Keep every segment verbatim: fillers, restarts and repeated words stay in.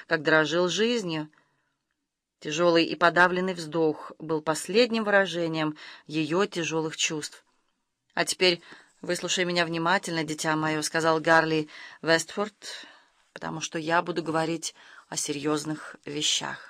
как дорожил жизнью. Тяжелый и подавленный вздох был последним выражением ее тяжелых чувств. «А теперь выслушай меня внимательно, дитя мое», — сказал Гарли Вестфорд, «потому что я буду говорить о серьезных вещах».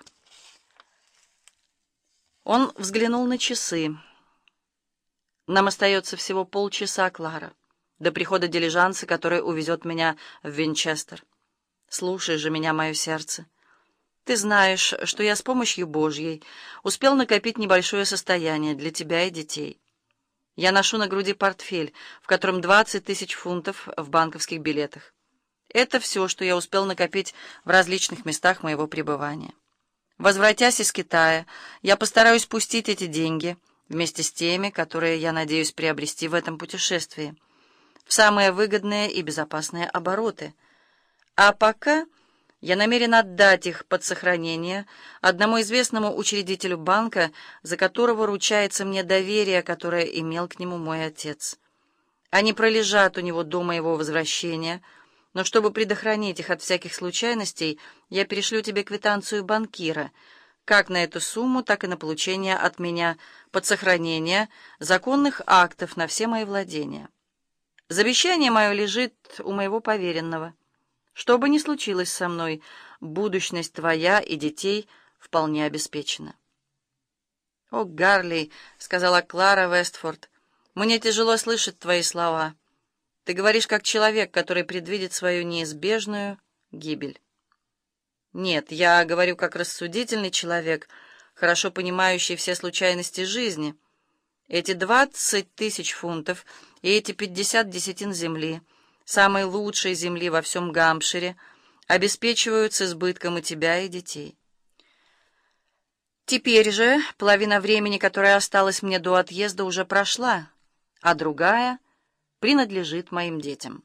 Он взглянул на часы. «Нам остается всего полчаса, Клара, до прихода дилижанса, который увезет меня в Винчестер. Слушай же меня, мое сердце. Ты знаешь, что я с помощью Божьей успел накопить небольшое состояние для тебя и детей. Я ношу на груди портфель, в котором двадцать тысяч фунтов в банковских билетах. Это все, что я успел накопить в различных местах моего пребывания. Возвратясь из Китая, я постараюсь пустить эти деньги вместе с теми, которые я надеюсь приобрести в этом путешествии, в самые выгодные и безопасные обороты. А пока я намерен отдать их под сохранение одному известному учредителю банка, за которого ручается мне доверие, которое имел к нему мой отец. Они пролежат у него до моего возвращения, но чтобы предохранить их от всяких случайностей, я перешлю тебе квитанцию банкира, как на эту сумму, так и на получение от меня под сохранение законных актов на все мои владения. Завещание мое лежит у моего поверенного. Что бы ни случилось со мной, будущность твоя и детей вполне обеспечена». «О, Гарли», — сказала Клара Вестфорд, — «мне тяжело слышать твои слова. Ты говоришь как человек, который предвидит свою неизбежную гибель». «Нет, я говорю как рассудительный человек, хорошо понимающий все случайности жизни. Эти двадцать тысяч фунтов и эти пятьдесят десятин земли, самой лучшей земли во всем Гампшире, обеспечивают с избытком и тебя, и детей. Теперь же половина времени, которая осталась мне до отъезда, уже прошла, а другая принадлежит моим детям».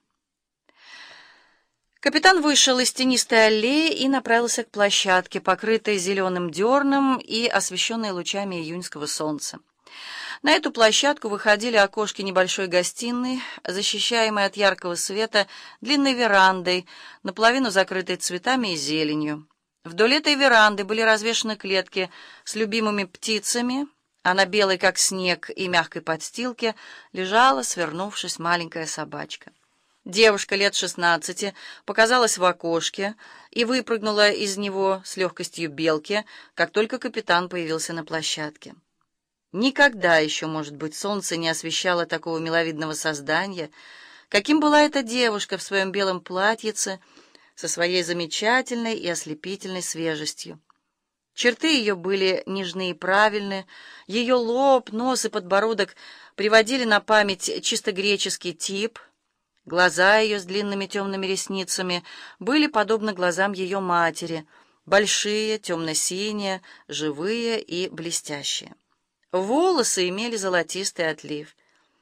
Капитан вышел из тенистой аллеи и направился к площадке, покрытой зеленым дерном и освещенной лучами июньского солнца. На эту площадку выходили окошки небольшой гостиной, защищаемой от яркого света длинной верандой, наполовину закрытой цветами и зеленью. Вдоль этой веранды были развешаны клетки с любимыми птицами, а на белой, как снег, и мягкой подстилке лежала, свернувшись, маленькая собачка. Девушка лет шестнадцати показалась в окошке и выпрыгнула из него с легкостью белки, как только капитан появился на площадке. Никогда еще, может быть, солнце не освещало такого миловидного создания, каким была эта девушка в своем белом платьице со своей замечательной и ослепительной свежестью. Черты ее были нежны и правильны, ее лоб, нос и подбородок приводили на память чисто греческий тип. Глаза ее с длинными темными ресницами были подобны глазам ее матери, большие, темно-синие, живые и блестящие. Волосы имели золотистый отлив.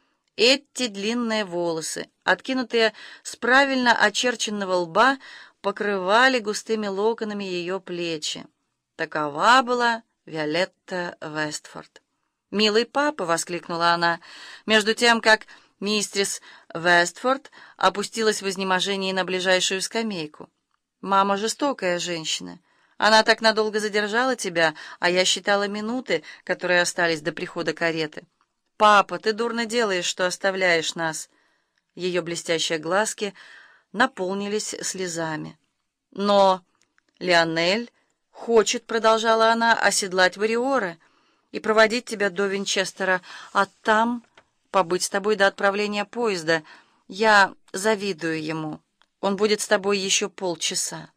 Эти длинные волосы, откинутые с правильно очерченного лба, покрывали густыми локонами ее плечи. Такова была Виолетта Вестфорд. «Милый папа!» — воскликнула она, между тем, как мистерс Вестфорд опустилась в изнеможении на ближайшую скамейку. «Мама жестокая женщина. Она так надолго задержала тебя, а я считала минуты, которые остались до прихода кареты. Папа, ты дурно делаешь, что оставляешь нас». Ее блестящие глазки наполнились слезами. «Но Лионель хочет, — продолжала она, — оседлать Вариора и проводить тебя до Винчестера, а там побыть с тобой до отправления поезда. Я завидую ему. Он будет с тобой еще полчаса».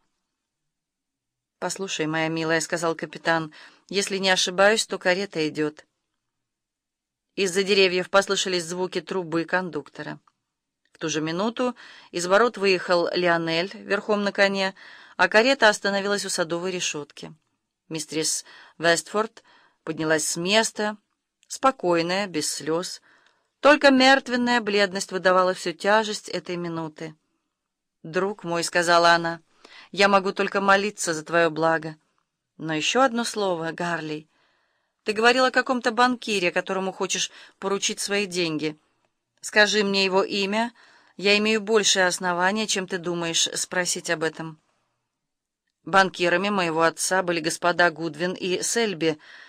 «Послушай, моя милая, — сказал капитан, — если не ошибаюсь, то карета идет». Из-за деревьев послышались звуки трубы кондуктора. В ту же минуту из ворот выехал Лионель верхом на коне, а карета остановилась у садовой решетки. Мистерис Вестфорд поднялась с места, спокойная, без слез. Только мертвенная бледность выдавала всю тяжесть этой минуты. «Друг мой, — сказала она, — я могу только молиться за твое благо. Но еще одно слово, Гарли. Ты говорил о каком-то банкире, которому хочешь поручить свои деньги. Скажи мне его имя. Я имею большее основание, чем ты думаешь, спросить об этом». Банкирами моего отца были господа Гудвин и Сельби.